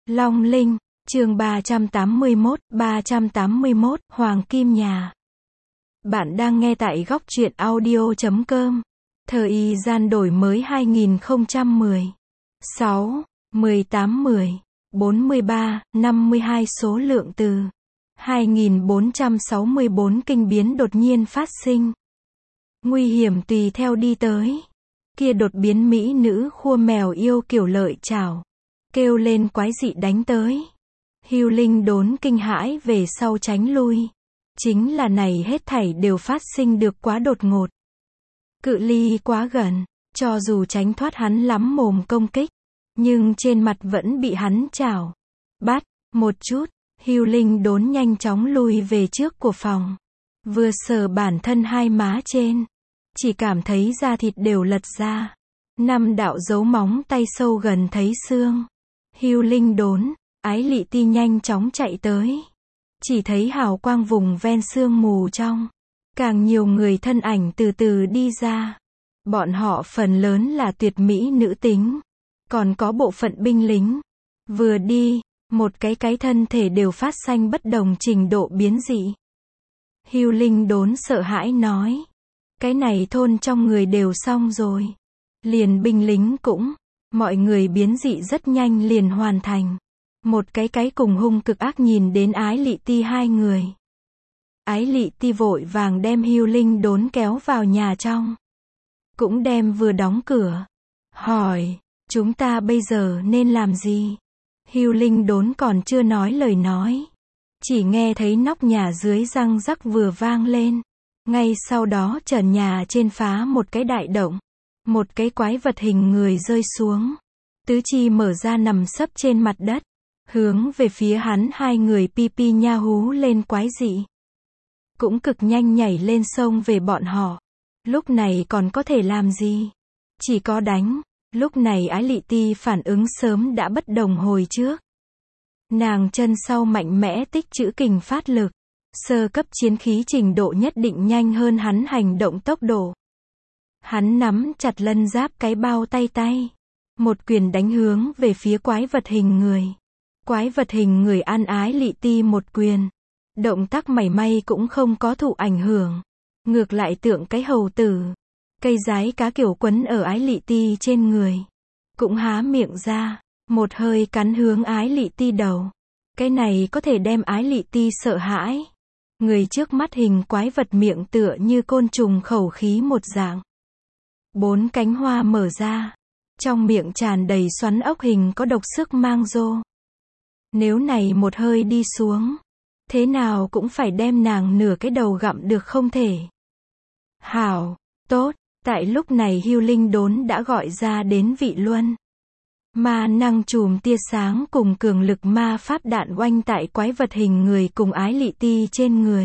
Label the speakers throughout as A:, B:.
A: Long Linh, chương 381, Hoàng Kim Nhà. Bạn đang nghe tại góc truyện audio.com. Thời gian đổi mới 2010. 6, 18, 10, 43, 52 số lượng từ. 2464 kinh biến đột nhiên phát sinh. Nguy hiểm tùy theo đi tới. Kia đột biến mỹ nữ khua mèo yêu kiểu lợi chảo. Kêu lên quái dị đánh tới. Hưu Linh đốn kinh hãi về sau tránh lui. Chính là này hết thảy đều phát sinh được quá đột ngột. Cự ly quá gần, cho dù tránh thoát hắn lắm mồm công kích, nhưng trên mặt vẫn bị hắn chảo. Bắt, một chút, Hưu Linh đốn nhanh chóng lui về trước của phòng. Vừa sờ bản thân hai má trên, chỉ cảm thấy da thịt đều lật ra. 5 đạo dấu móng tay sâu gần thấy xương. Hưu Linh đốn, Ái Lị Ti nhanh chóng chạy tới. Chỉ thấy hào quang vùng ven sương mù trong. Càng nhiều người thân ảnh từ từ đi ra. Bọn họ phần lớn là tuyệt mỹ nữ tính. Còn có bộ phận binh lính. Vừa đi, một cái thân thể đều phát sinh bất đồng trình độ biến dị. Hưu Linh đốn sợ hãi nói. Cái này thôn trong người đều xong rồi. Liền binh lính cũng. Mọi người biến dị rất nhanh liền hoàn thành. Một cái cùng hung cực ác nhìn đến Ái Lị Ti hai người. Ái Lị Ti vội vàng đem Hưu Linh đốn kéo vào nhà trong. Cũng đem vừa đóng cửa. Hỏi, chúng ta bây giờ nên làm gì? Hưu Linh đốn còn chưa nói lời nói. Chỉ nghe thấy nóc nhà dưới răng rắc vừa vang lên. Ngay sau đó trần nhà trên phá một cái đại động. Một cái quái vật hình người rơi xuống. Tứ chi mở ra nằm sấp trên mặt đất. Hướng về phía hắn hai người pi pi nha hú lên quái dị. Cũng cực nhanh nhảy lên sông về bọn họ. Lúc này còn có thể làm gì? Chỉ có đánh. Lúc này Ái Lị Ti phản ứng sớm đã bất đồng hồi trước. Nàng chân sau mạnh mẽ tích trữ kình phát lực. Sơ cấp chiến khí trình độ nhất định nhanh hơn hắn hành động tốc độ. Hắn nắm chặt lân giáp cái bao tay. Một quyền đánh hướng về phía quái vật hình người. Quái vật hình người ăn Ái Lị Ti một quyền. Động tác mảy may cũng không có thụ ảnh hưởng. Ngược lại tượng cái hầu tử. Cây giái cá kiểu quấn ở Ái Lị Ti trên người. Cũng há miệng ra. Một hơi cắn hướng Ái Lị Ti đầu. Cái này có thể đem Ái Lị Ti sợ hãi. Người trước mắt hình quái vật miệng tựa như côn trùng khẩu khí một dạng. 4 cánh hoa mở ra. Trong miệng tràn đầy xoắn ốc hình có độc sức mang rô. Nếu này một hơi đi xuống, thế nào cũng phải đem nàng nửa cái đầu gặm được không thể. Hảo, tốt, tại lúc này Hưu Linh đốn đã gọi ra đến vị luân. Ma năng chùm tia sáng cùng cường lực ma pháp đạn oanh tại quái vật hình người cùng Ái Lị Ti trên người.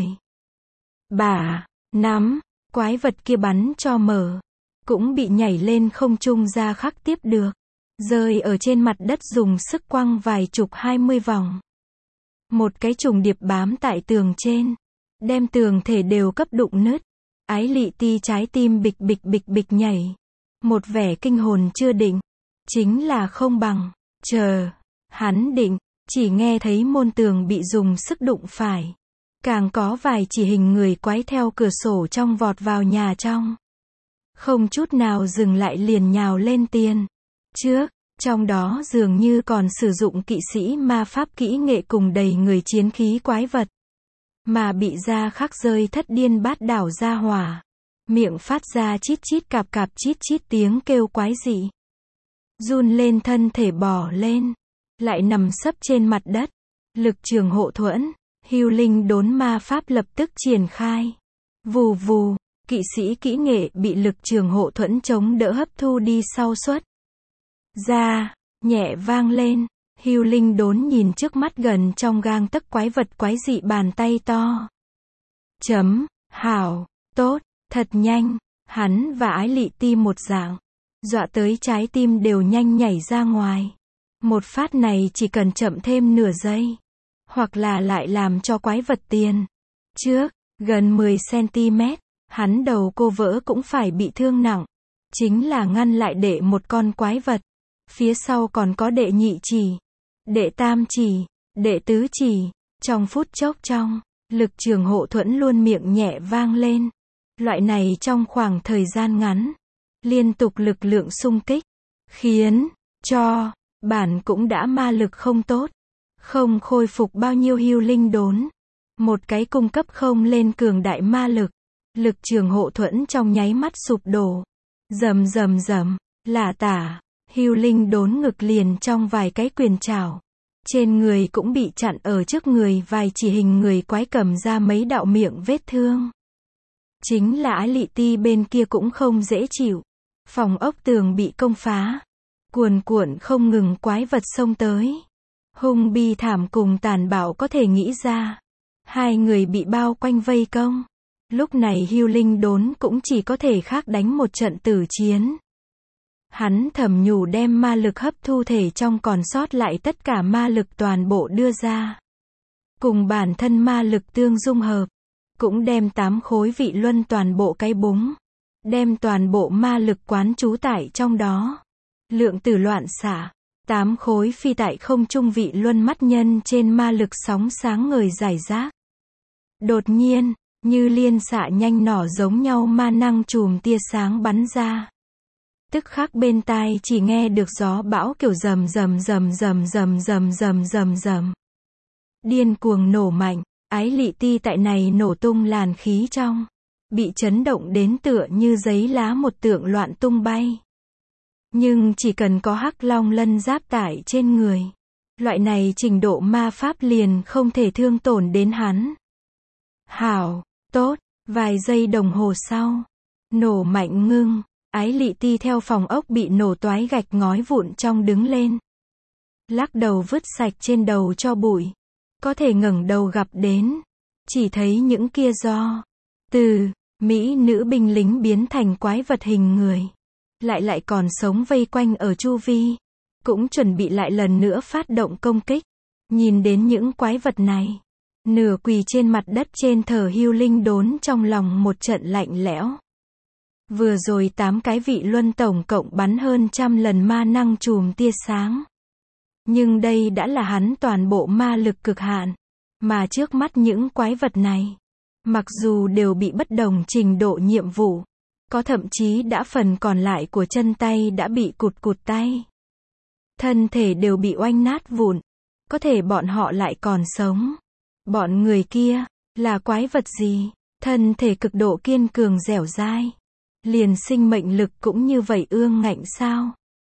A: Bả, nắm, quái vật kia bắn cho mở. Cũng bị nhảy lên không trung ra khắc tiếp được. Rơi ở trên mặt đất dùng sức quăng vài chục 20 vòng. Một cái trùng điệp bám tại tường trên. Đem tường thể đều cấp đụng nứt. Ái Lị Ti trái tim bịch bịch nhảy. Một vẻ kinh hồn chưa định. Chính là không bằng. Chờ. Hắn định. Chỉ nghe thấy môn tường bị dùng sức đụng phải. Càng có vài chỉ hình người quái theo cửa sổ trong vọt vào nhà trong. Không chút nào dừng lại liền nhào lên tiền. Trước, trong đó dường như còn sử dụng kỵ sĩ ma pháp kỹ nghệ cùng đầy người chiến khí quái vật. Mà bị ra khắc rơi thất điên bát đảo ra hỏa. Miệng phát ra chít chít cạp chít tiếng kêu quái dị. Run lên thân thể bò lên. Lại nằm sấp trên mặt đất. Lực trường hộ thuẫn. Hưu Linh đốn ma pháp lập tức triển khai. Vù vù. Kỵ sĩ kỹ nghệ bị lực trường hộ thuẫn chống đỡ hấp thu đi sau suốt. Ra, nhẹ vang lên. Hưu Linh đốn nhìn trước mắt gần trong gang tấc quái vật quái dị bàn tay to. Hảo, tốt, thật nhanh. Hắn và Ái Lị Ti một dạng. Dọa tới trái tim đều nhanh nhảy ra ngoài. Một phát này chỉ cần chậm thêm nửa giây. Hoặc là lại làm cho quái vật tiền. Trước, gần 10 cm. Hắn đầu cô vỡ cũng phải bị thương nặng. Chính là ngăn lại đệ một con quái vật. Phía sau còn có đệ nhị chỉ. đệ tam chỉ, đệ tứ chỉ. Trong phút chốc trong, lực trường hộ thuẫn luôn miệng nhẹ vang lên. Loại này trong khoảng thời gian ngắn, liên tục lực lượng xung kích, khiến cho bản cũng đã ma lực không tốt, không khôi phục bao nhiêu hưu linh đốn. Một cái cung cấp không lên cường đại ma lực, lực trường hộ thuẫn trong nháy mắt sụp đổ. Rầm rầm rầm, lả tả, hưu linh đốn ngực liền trong vài cái quyền trảo. Trên người cũng bị chặn ở trước người vài chỉ hình người quái cầm ra mấy đạo miệng vết thương. Chính là Ái Lị Ti bên kia cũng không dễ chịu. Phòng ốc tường bị công phá. Cuồn cuộn không ngừng quái vật xông tới. Hung bi thảm cùng tàn bạo có thể nghĩ ra. Hai người bị bao quanh vây công. Lúc này hưu linh đốn cũng chỉ có thể khác đánh một trận tử chiến. Hắn thầm nhủ đem ma lực hấp thu thể trong còn sót lại tất cả ma lực toàn bộ đưa ra. Cùng bản thân ma lực tương dung hợp. Cũng đem 8 khối vị luân toàn bộ cái búng. Đem toàn bộ ma lực quán trú tại trong đó. Lượng tử loạn xạ. 8 khối phi tại không trung vị luân mắt nhân trên ma lực sóng sáng ngời rải rác. Đột nhiên, như liên xạ nhanh nỏ giống nhau ma năng chùm tia sáng bắn ra. Tức khắc bên tai chỉ nghe được gió bão kiểu rầm rầm rầm rầm rầm rầm rầm rầm rầm. Điên cuồng nổ mạnh, Ái Lị Ti tại này nổ tung làn khí trong. Bị chấn động đến tựa như giấy lá một tượng loạn tung bay. Nhưng chỉ cần có hắc long lân giáp tải trên người. Loại này trình độ ma pháp liền không thể thương tổn đến hắn. Hảo, tốt, vài giây đồng hồ sau. Nổ mạnh ngưng. Ái Lị Ti theo phòng ốc bị nổ toái gạch ngói vụn trong đứng lên. Lắc đầu vứt sạch trên đầu cho bụi. Có thể ngẩng đầu gặp đến. Chỉ thấy những kia do từ mỹ nữ binh lính biến thành quái vật hình người. Lại còn sống vây quanh ở chu vi. Cũng chuẩn bị lại lần nữa phát động công kích. Nhìn đến những quái vật này. Nửa quỳ trên mặt đất trên thờ hưu linh đốn trong lòng một trận lạnh lẽo. Vừa rồi 8 cái vị luân tổng cộng bắn hơn 100 lần ma năng chùm tia sáng. Nhưng đây đã là hắn toàn bộ ma lực cực hạn. Mà trước mắt những quái vật này, mặc dù đều bị bất đồng trình độ nhiệm vụ, có thậm chí đã phần còn lại của chân tay đã bị cụt tay. Thân thể đều bị oanh nát vụn. Có thể bọn họ lại còn sống. Bọn người kia, là quái vật gì? Thân thể cực độ kiên cường dẻo dai. Liền sinh mệnh lực cũng như vậy ương ngạnh sao?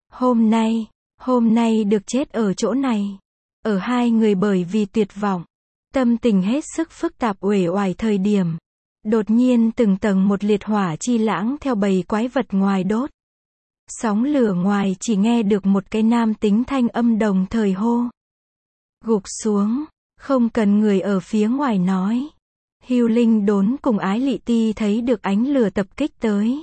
A: Hôm nay được chết ở chỗ này. Ở hai người bởi vì tuyệt vọng, tâm tình hết sức phức tạp uể oải thời điểm. Đột nhiên từng tầng một liệt hỏa chi lãng theo bầy quái vật ngoài đốt. Sóng lửa ngoài chỉ nghe được một cái nam tính thanh âm đồng thời hô. Gục xuống, không cần người ở phía ngoài nói. Hưu linh đốn cùng Ái Lị Ti thấy được ánh lửa tập kích tới.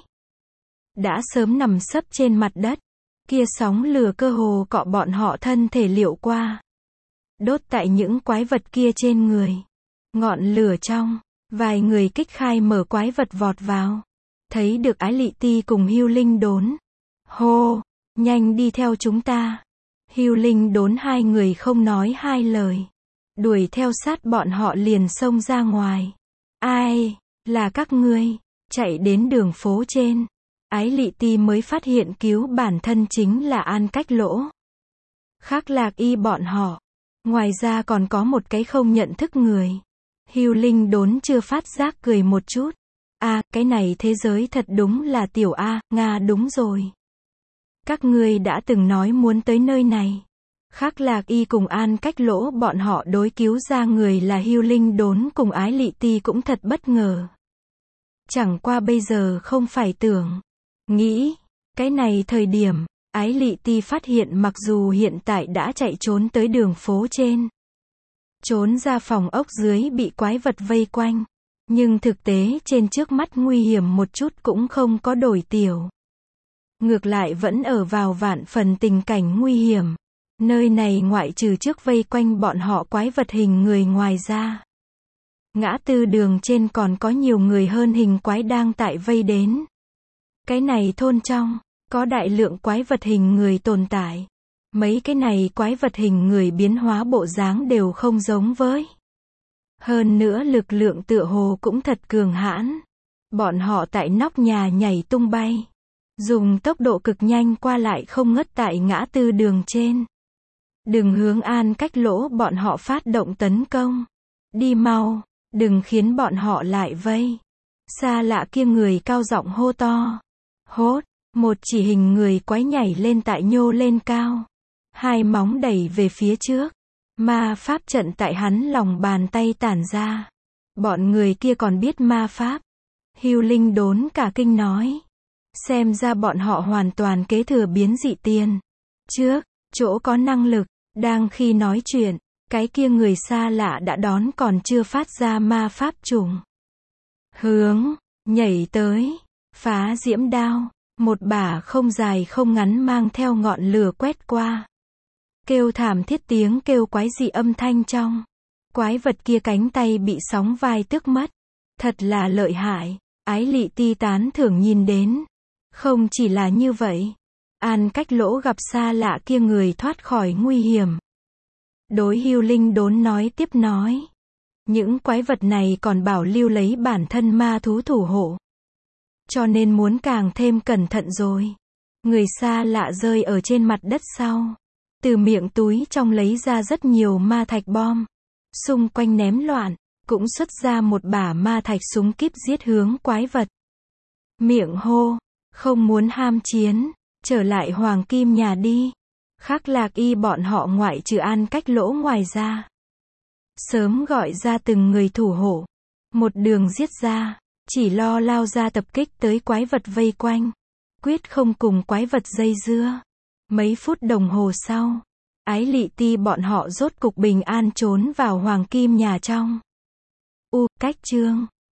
A: Đã sớm nằm sấp trên mặt đất. Kia sóng lửa cơ hồ cọ bọn họ thân thể liệu qua. Đốt tại những quái vật kia trên người. Ngọn lửa trong, vài người kích khai mở quái vật vọt vào. Thấy được Ái Lị Ti cùng hưu linh đốn. Hô, nhanh đi theo chúng ta. Hưu linh đốn hai người không nói hai lời. Đuổi theo sát bọn họ liền xông ra ngoài. Ai, là các ngươi, chạy đến đường phố trên. Ái Lị Ti mới phát hiện cứu bản thân chính là An Cách Lỗ. Khác Lạc Y bọn họ. Ngoài ra còn có một cái không nhận thức người. Hưu linh đốn chưa phát giác cười một chút. Cái này thế giới thật đúng là tiểu Nga đúng rồi. Các ngươi đã từng nói muốn tới nơi này. Khác Lạc Y cùng An Cách Lỗ bọn họ đối cứu ra người là hưu linh đốn cùng Ái Lị Ti cũng thật bất ngờ. Chẳng qua bây giờ không phải tưởng. Nghĩ, cái này thời điểm, Ái Lị Ti phát hiện mặc dù hiện tại đã chạy trốn tới đường phố trên. Trốn ra phòng ốc dưới bị quái vật vây quanh. Nhưng thực tế trên trước mắt nguy hiểm một chút cũng không có đổi tiểu. Ngược lại vẫn ở vào vạn phần tình cảnh nguy hiểm. Nơi này ngoại trừ trước vây quanh bọn họ quái vật hình người ngoài ra. Ngã tư đường trên còn có nhiều người hơn hình quái đang tại vây đến. Cái này thôn trong, có đại lượng quái vật hình người tồn tại. Mấy cái này quái vật hình người biến hóa bộ dáng đều không giống với. Hơn nữa lực lượng tựa hồ cũng thật cường hãn. Bọn họ tại nóc nhà nhảy tung bay. Dùng tốc độ cực nhanh qua lại không ngớt tại ngã tư đường trên. Đừng hướng An Cách Lỗ bọn họ phát động tấn công. Đi mau, đừng khiến bọn họ lại vây. Xa lạ kia người cao giọng hô to. Hốt, một chỉ hình người quái nhảy lên tại nhô lên cao. Hai móng đẩy về phía trước. Ma pháp trận tại hắn lòng bàn tay tản ra. Bọn người kia còn biết ma pháp. Hưu Linh Đốn cả kinh nói. Xem ra bọn họ hoàn toàn kế thừa biến dị tiền. Trước, chỗ có năng lực, đang khi nói chuyện, cái kia người xa lạ đã đón còn chưa phát ra ma pháp trùng. Hướng, nhảy tới, phá diễm đao, một bả không dài không ngắn mang theo ngọn lửa quét qua. Kêu thảm thiết tiếng kêu quái dị âm thanh trong. Quái vật kia cánh tay bị sóng vai tước mất. Thật là lợi hại, Ái Lị Ti tán thưởng nhìn đến. Không chỉ là như vậy. An Cách Lỗ gặp xa lạ kia người thoát khỏi nguy hiểm. Đối Hưu Linh Đốn nói tiếp nói. Những quái vật này còn bảo lưu lấy bản thân ma thú thủ hộ. Cho nên muốn càng thêm cẩn thận rồi. Người xa lạ rơi ở trên mặt đất sau. Từ miệng túi trong lấy ra rất nhiều ma thạch bom. Xung quanh ném loạn. Cũng xuất ra một bả ma thạch súng kíp giết hướng quái vật. Miệng hô. Không muốn ham chiến. Trở lại Hoàng Kim nhà đi. Khắc Lạc Y bọn họ ngoại trừ An Cách Lỗ ngoài ra. Sớm gọi ra từng người thủ hộ. Một đường giết ra. Chỉ lo lao ra tập kích tới quái vật vây quanh. Quyết không cùng quái vật dây dưa. Mấy phút đồng hồ sau. Ái Lị Ti bọn họ rốt cục bình an trốn vào Hoàng Kim nhà trong. Cách chương